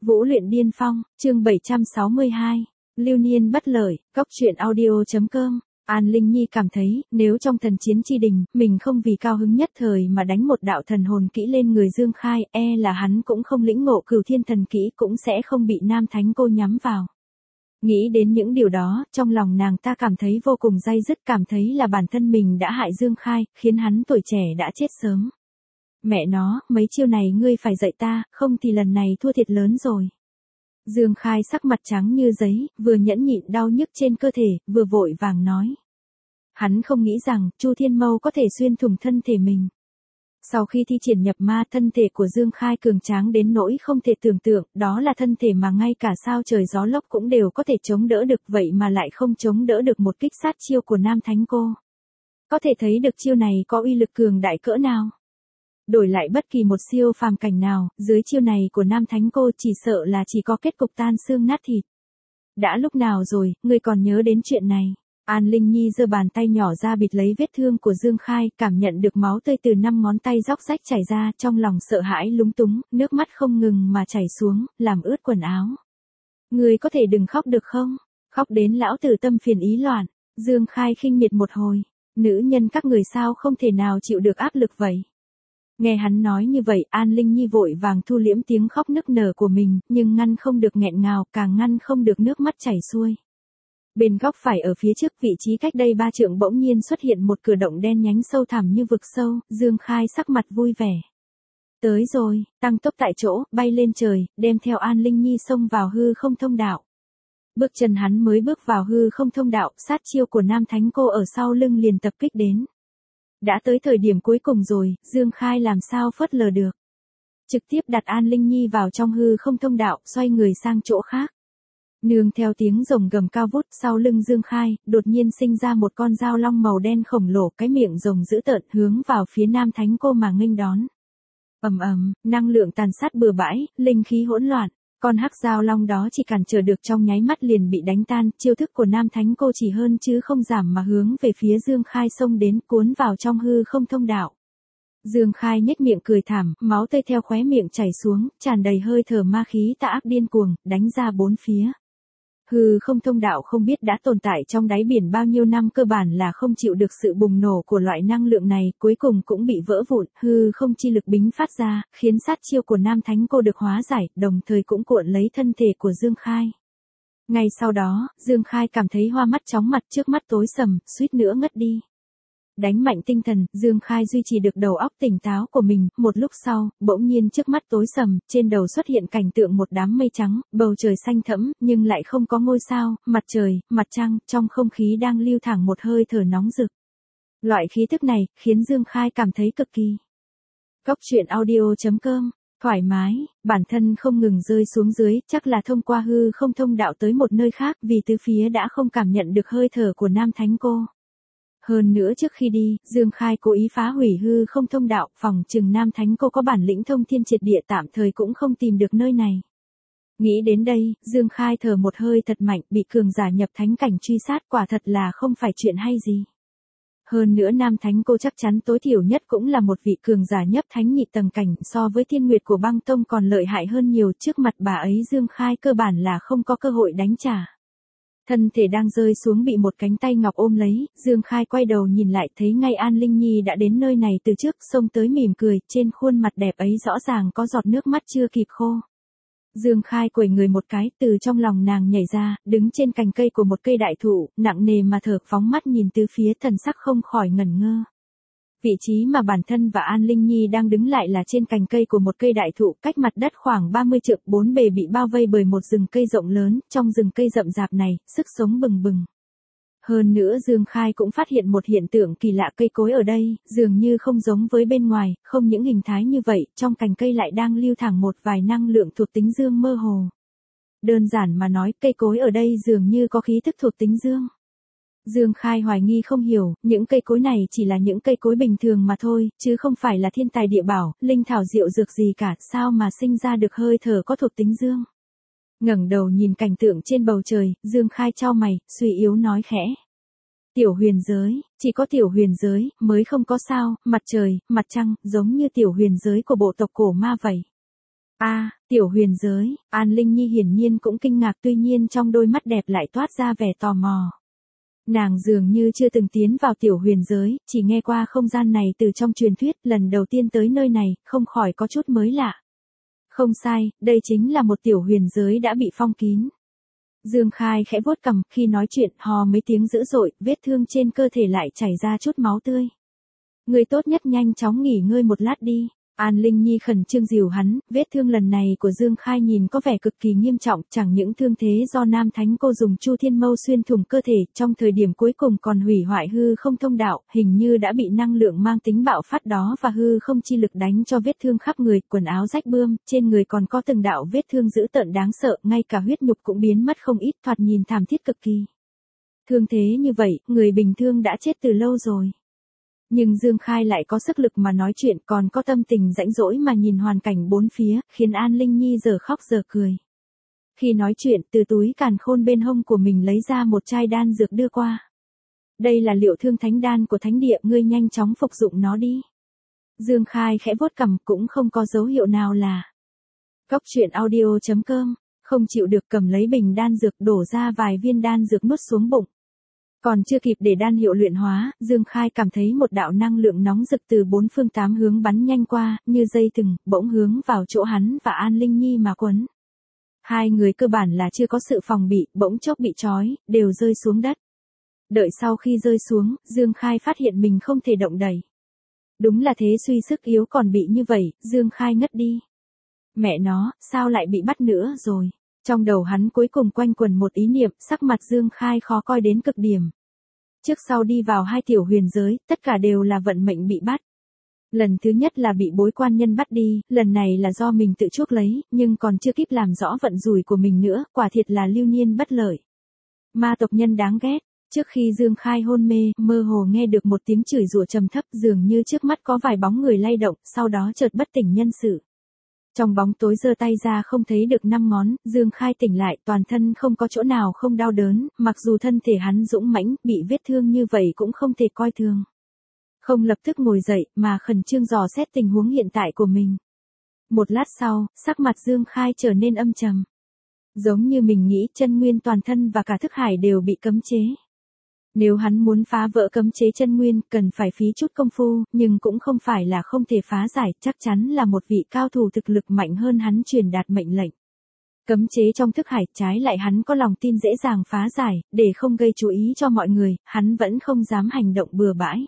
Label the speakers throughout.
Speaker 1: Vũ luyện điên phong, chương 762. Lưu niên bất lợi, góc truyện audio.com. An Linh Nhi cảm thấy, nếu trong thần chiến chi đình, mình không vì cao hứng nhất thời mà đánh một đạo thần hồn kỹ lên người Dương Khai, là hắn cũng không lĩnh ngộ Cửu Thiên thần kỹ, cũng sẽ không bị Nam Thánh Cô nhắm vào. Nghĩ đến những điều đó, trong lòng nàng ta cảm thấy vô cùng day dứt, cảm thấy là bản thân mình đã hại Dương Khai, khiến hắn tuổi trẻ đã chết sớm. Mẹ nó, mấy chiêu này ngươi phải dạy ta, không thì lần này thua thiệt lớn rồi. Dương Khai sắc mặt trắng như giấy, vừa nhẫn nhịn đau nhức trên cơ thể, vừa vội vàng nói. Hắn không nghĩ rằng, Chu Thiên Mâu có thể xuyên thủng thân thể mình. Sau khi thi triển nhập ma, thân thể của Dương Khai cường tráng đến nỗi không thể tưởng tượng, đó là thân thể mà ngay cả sao trời gió lốc cũng đều có thể chống đỡ được, vậy mà lại không chống đỡ được một kích sát chiêu của Nam Thánh Cô. Có thể thấy được chiêu này có uy lực cường đại cỡ nào. Đổi lại bất kỳ một siêu phàm cảnh nào, dưới chiêu này của Nam Thánh Cô chỉ sợ là chỉ có kết cục tan xương nát thịt. Đã lúc nào rồi, ngươi còn nhớ đến chuyện này? An Linh Nhi giơ bàn tay nhỏ ra bịt lấy vết thương của Dương Khai, cảm nhận được máu tươi từ 5 ngón tay róc rách chảy ra, trong lòng sợ hãi lúng túng, nước mắt không ngừng mà chảy xuống, làm ướt quần áo. Ngươi có thể đừng khóc được không? Khóc đến lão tử tâm phiền ý loạn. Dương Khai khinh miệt một hồi. Nữ nhân các người sao không thể nào chịu được áp lực vậy? Nghe hắn nói như vậy, An Linh Nhi vội vàng thu liễm tiếng khóc nức nở của mình, nhưng ngăn không được nghẹn ngào, càng ngăn không được nước mắt chảy xuôi. Bên góc phải ở phía trước, vị trí cách đây 3 trượng bỗng nhiên xuất hiện một cửa động đen nhánh sâu thẳm như vực sâu, Dương Khai sắc mặt vui vẻ. Tới rồi, tăng tốc tại chỗ, bay lên trời, đem theo An Linh Nhi xông vào hư không thông đạo. Bước chân hắn mới bước vào hư không thông đạo, sát chiêu của Nam Thánh Cô ở sau lưng liền tập kích đến. Đã tới thời điểm cuối cùng rồi, Dương Khai làm sao phớt lờ được. Trực tiếp đặt An Linh Nhi vào trong hư không thông đạo, xoay người sang chỗ khác. Nương theo tiếng rồng gầm cao vút, sau lưng Dương Khai, đột nhiên sinh ra một con dao long màu đen khổng lồ, cái miệng rồng dữ tợn hướng vào phía Nam Thánh Cô mà nghênh đón. Ầm ầm, năng lượng tàn sát bừa bãi, linh khí hỗn loạn. Con hắc dao long đó chỉ cản trở được trong nháy mắt liền bị đánh tan, chiêu thức của Nam Thánh Cô chỉ hơn chứ không giảm mà hướng về phía Dương Khai xông đến, cuốn vào trong hư không thông đạo. Dương Khai nhếch miệng cười thảm, máu tươi theo khóe miệng chảy xuống, tràn đầy hơi thở ma khí tà ác điên cuồng, đánh ra bốn phía. Hư không thông đạo không biết đã tồn tại trong đáy biển bao nhiêu năm, cơ bản là không chịu được sự bùng nổ của loại năng lượng này, cuối cùng cũng bị vỡ vụn, hư không chi lực bính phát ra, khiến sát chiêu của Nam Thánh Cô được hóa giải, đồng thời cũng cuộn lấy thân thể của Dương Khai. Ngay sau đó, Dương Khai cảm thấy hoa mắt chóng mặt, trước mắt tối sầm, suýt nữa ngất đi. Đánh mạnh tinh thần, Dương Khai duy trì được đầu óc tỉnh táo của mình, một lúc sau, bỗng nhiên trước mắt tối sầm, trên đầu xuất hiện cảnh tượng một đám mây trắng, bầu trời xanh thẫm, nhưng lại không có ngôi sao, mặt trời, mặt trăng, trong không khí đang lưu thẳng một hơi thở nóng rực. Loại khí tức này, khiến Dương Khai cảm thấy cực kỳ. Góc truyện audio.com, thoải mái, bản thân không ngừng rơi xuống dưới, chắc là thông qua hư không thông đạo tới một nơi khác, vì tứ phía đã không cảm nhận được hơi thở của Nam Thánh Cô. Hơn nữa trước khi đi, Dương Khai cố ý phá hủy hư không thông đạo, phòng chừng Nam Thánh Cô có bản lĩnh thông thiên triệt địa, tạm thời cũng không tìm được nơi này. Nghĩ đến đây, Dương Khai thở một hơi thật mạnh, bị cường giả nhập thánh cảnh truy sát, quả thật là không phải chuyện hay gì. Hơn nữa Nam Thánh Cô chắc chắn tối thiểu nhất cũng là một vị cường giả nhấp thánh nhị tầng cảnh, so với Thiên Nguyệt của Băng Tông còn lợi hại hơn nhiều, trước mặt bà ấy Dương Khai cơ bản là không có cơ hội đánh trả. Thân thể đang rơi xuống bị một cánh tay ngọc ôm lấy, Dương Khai quay đầu nhìn lại thấy ngay An Linh Nhi đã đến nơi này từ trước, xông tới mỉm cười, trên khuôn mặt đẹp ấy rõ ràng có giọt nước mắt chưa kịp khô. Dương Khai quẩy người một cái, từ trong lòng nàng nhảy ra, đứng trên cành cây của một cây đại thụ, nặng nề mà thở, phóng mắt nhìn từ phía, thần sắc không khỏi ngẩn ngơ. Vị trí mà bản thân và An Linh Nhi đang đứng lại là trên cành cây của một cây đại thụ, cách mặt đất khoảng 30 trượng, bốn bề bị bao vây bởi một rừng cây rộng lớn, trong rừng cây rậm rạp này, sức sống bừng bừng. Hơn nữa Dương Khai cũng phát hiện một hiện tượng kỳ lạ, cây cối ở đây, dường như không giống với bên ngoài, không những hình thái như vậy, trong cành cây lại đang lưu thẳng một vài năng lượng thuộc tính dương mơ hồ. Đơn giản mà nói, cây cối ở đây dường như có khí tức thuộc tính dương. Dương Khai hoài nghi không hiểu, những cây cối này chỉ là những cây cối bình thường mà thôi, chứ không phải là thiên tài địa bảo, linh thảo diệu dược gì cả, sao mà sinh ra được hơi thở có thuộc tính dương. Ngẩng đầu nhìn cảnh tượng trên bầu trời, Dương Khai chau mày, suy yếu nói khẽ. Tiểu huyền giới, chỉ có tiểu huyền giới, mới không có sao, mặt trời, mặt trăng, giống như tiểu huyền giới của bộ tộc cổ ma vậy. Tiểu huyền giới, An Linh Nhi hiển nhiên cũng kinh ngạc, tuy nhiên trong đôi mắt đẹp lại toát ra vẻ tò mò. Nàng dường như chưa từng tiến vào tiểu huyền giới, chỉ nghe qua không gian này từ trong truyền thuyết, lần đầu tiên tới nơi này, không khỏi có chút mới lạ. Không sai, đây chính là một tiểu huyền giới đã bị phong kín. Dương Khai khẽ vuốt cằm, khi nói chuyện, hò mấy tiếng dữ dội, vết thương trên cơ thể lại chảy ra chút máu tươi. Người tốt nhất nhanh chóng nghỉ ngơi một lát đi. An Linh Nhi khẩn trương dìu hắn, vết thương lần này của Dương Khai nhìn có vẻ cực kỳ nghiêm trọng, chẳng những thương thế do Nam Thánh Cô dùng Chu Thiên Mâu xuyên thủng cơ thể, trong thời điểm cuối cùng còn hủy hoại hư không thông đạo, hình như đã bị năng lượng mang tính bạo phát đó và hư không chi lực đánh cho vết thương khắp người, quần áo rách bươm, trên người còn có từng đạo vết thương dữ tợn đáng sợ, ngay cả huyết nhục cũng biến mất không ít, thoạt nhìn thảm thiết cực kỳ. Thương thế như vậy, người bình thường đã chết từ lâu rồi. Nhưng Dương Khai lại có sức lực mà nói chuyện, còn có tâm tình rãnh rỗi mà nhìn hoàn cảnh bốn phía, khiến An Linh Nhi giờ khóc giờ cười. Khi nói chuyện, từ túi càn khôn bên hông của mình lấy ra một chai đan dược đưa qua. Đây là liệu thương thánh đan của thánh địa, ngươi nhanh chóng phục dụng nó đi. Dương Khai khẽ vuốt cằm, cũng không có dấu hiệu nào là. Cóc truyện audio.com, không chịu được cầm lấy bình đan dược đổ ra vài viên đan dược nuốt xuống bụng. Còn chưa kịp để đan hiệu luyện hóa, Dương Khai cảm thấy một đạo năng lượng nóng rực từ bốn phương tám hướng bắn nhanh qua, như dây thừng, bỗng hướng vào chỗ hắn và An Linh Nhi mà quấn. Hai người cơ bản là chưa có sự phòng bị, bỗng chốc bị trói, đều rơi xuống đất. Đợi sau khi rơi xuống, Dương Khai phát hiện mình không thể động đậy. Đúng là thế, suy sức yếu còn bị như vậy, Dương Khai ngất đi. Mẹ nó, sao lại bị bắt nữa rồi? Trong đầu hắn cuối cùng quanh quẩn một ý niệm, sắc mặt Dương Khai khó coi đến cực điểm. Trước sau đi vào hai tiểu huyền giới, tất cả đều là vận mệnh bị bắt. Lần thứ nhất là bị bối quan nhân bắt đi, lần này là do mình tự chuốc lấy, nhưng còn chưa kịp làm rõ vận rủi của mình nữa, quả thiệt là lưu niên bất lợi. Ma tộc nhân đáng ghét. Trước khi Dương Khai hôn mê, mơ hồ nghe được một tiếng chửi rủa trầm thấp, dường như trước mắt có vài bóng người lay động, sau đó chợt bất tỉnh nhân sự. Trong bóng tối giơ tay ra không thấy được 5 ngón, Dương Khai tỉnh lại, toàn thân không có chỗ nào không đau đớn, mặc dù thân thể hắn dũng mãnh, bị vết thương như vậy cũng không thể coi thường. Không lập tức ngồi dậy, mà khẩn trương dò xét tình huống hiện tại của mình. Một lát sau, sắc mặt Dương Khai trở nên âm trầm. Giống như mình nghĩ chân nguyên toàn thân và cả thức hải đều bị cấm chế. Nếu hắn muốn phá vỡ cấm chế chân nguyên, cần phải phí chút công phu, nhưng cũng không phải là không thể phá giải, chắc chắn là một vị cao thủ thực lực mạnh hơn hắn truyền đạt mệnh lệnh. Cấm chế trong thức hải, trái lại hắn có lòng tin dễ dàng phá giải, để không gây chú ý cho mọi người, hắn vẫn không dám hành động bừa bãi.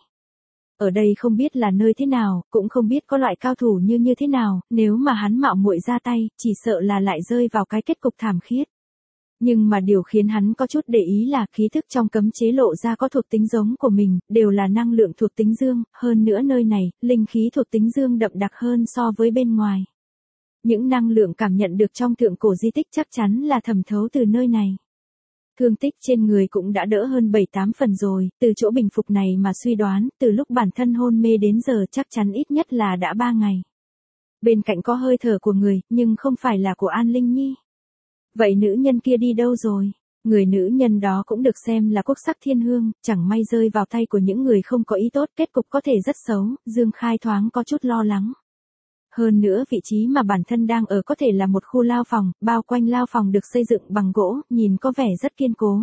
Speaker 1: Ở đây không biết là nơi thế nào, cũng không biết có loại cao thủ như thế nào, nếu mà hắn mạo muội ra tay, chỉ sợ là lại rơi vào cái kết cục thảm khiết. Nhưng mà điều khiến hắn có chút để ý là khí thức trong cấm chế lộ ra có thuộc tính giống của mình, đều là năng lượng thuộc tính dương, hơn nữa nơi này, linh khí thuộc tính dương đậm đặc hơn so với bên ngoài. Những năng lượng cảm nhận được trong thượng cổ di tích chắc chắn là thẩm thấu từ nơi này. Thương tích trên người cũng đã đỡ hơn 7-8 phần rồi, từ chỗ bình phục này mà suy đoán, từ lúc bản thân hôn mê đến giờ chắc chắn ít nhất là đã 3 ngày. Bên cạnh có hơi thở của người, nhưng không phải là của An Linh Nhi. Vậy nữ nhân kia đi đâu rồi? Người nữ nhân đó cũng được xem là quốc sắc thiên hương, chẳng may rơi vào tay của những người không có ý tốt, kết cục có thể rất xấu, Dương Khai thoáng có chút lo lắng. Hơn nữa vị trí mà bản thân đang ở có thể là một khu lao phòng, bao quanh lao phòng được xây dựng bằng gỗ, nhìn có vẻ rất kiên cố.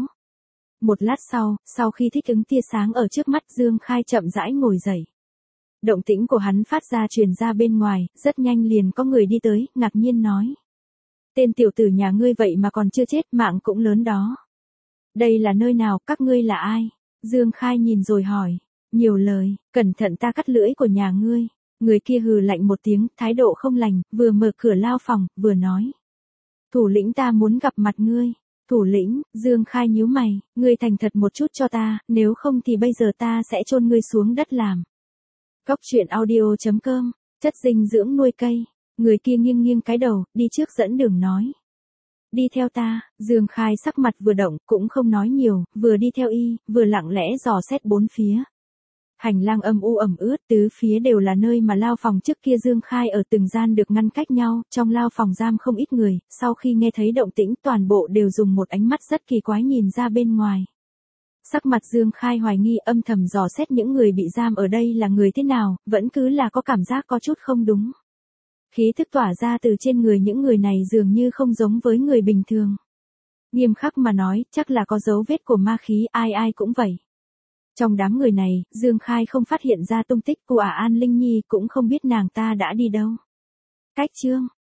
Speaker 1: Một lát sau khi thích ứng tia sáng ở trước mắt, Dương Khai chậm rãi ngồi dậy. Động tĩnh của hắn phát ra truyền ra bên ngoài, rất nhanh liền có người đi tới, ngạc nhiên nói. Tên tiểu tử nhà ngươi vậy mà còn chưa chết, mạng cũng lớn đó. Đây là nơi nào, các ngươi là ai? Dương Khai nhìn rồi hỏi. Nhiều lời, cẩn thận ta cắt lưỡi của nhà ngươi. Người kia hừ lạnh một tiếng, thái độ không lành, vừa mở cửa lao phòng, vừa nói. Thủ lĩnh ta muốn gặp mặt ngươi. Thủ lĩnh, Dương Khai nhíu mày, ngươi thành thật một chút cho ta, nếu không thì bây giờ ta sẽ chôn ngươi xuống đất làm. Cóc truyện audio.com, chất dinh dưỡng nuôi cây. Người kia nghiêng nghiêng cái đầu, đi trước dẫn đường nói. Đi theo ta, Dương Khai sắc mặt vừa động, cũng không nói nhiều, vừa đi theo y, vừa lặng lẽ dò xét bốn phía. Hành lang âm u ẩm ướt, tứ phía đều là nơi mà lao phòng trước kia Dương Khai ở từng gian được ngăn cách nhau, trong lao phòng giam không ít người, sau khi nghe thấy động tĩnh toàn bộ đều dùng một ánh mắt rất kỳ quái nhìn ra bên ngoài. Sắc mặt Dương Khai hoài nghi, âm thầm dò xét những người bị giam ở đây là người thế nào, vẫn cứ là có cảm giác có chút không đúng. Khí thức tỏa ra từ trên người những người này dường như không giống với người bình thường. Nghiêm khắc mà nói, chắc là có dấu vết của ma khí, ai ai cũng vậy. Trong đám người này, Dương Khai không phát hiện ra tung tích của An Linh Nhi, cũng không biết nàng ta đã đi đâu. Cách chương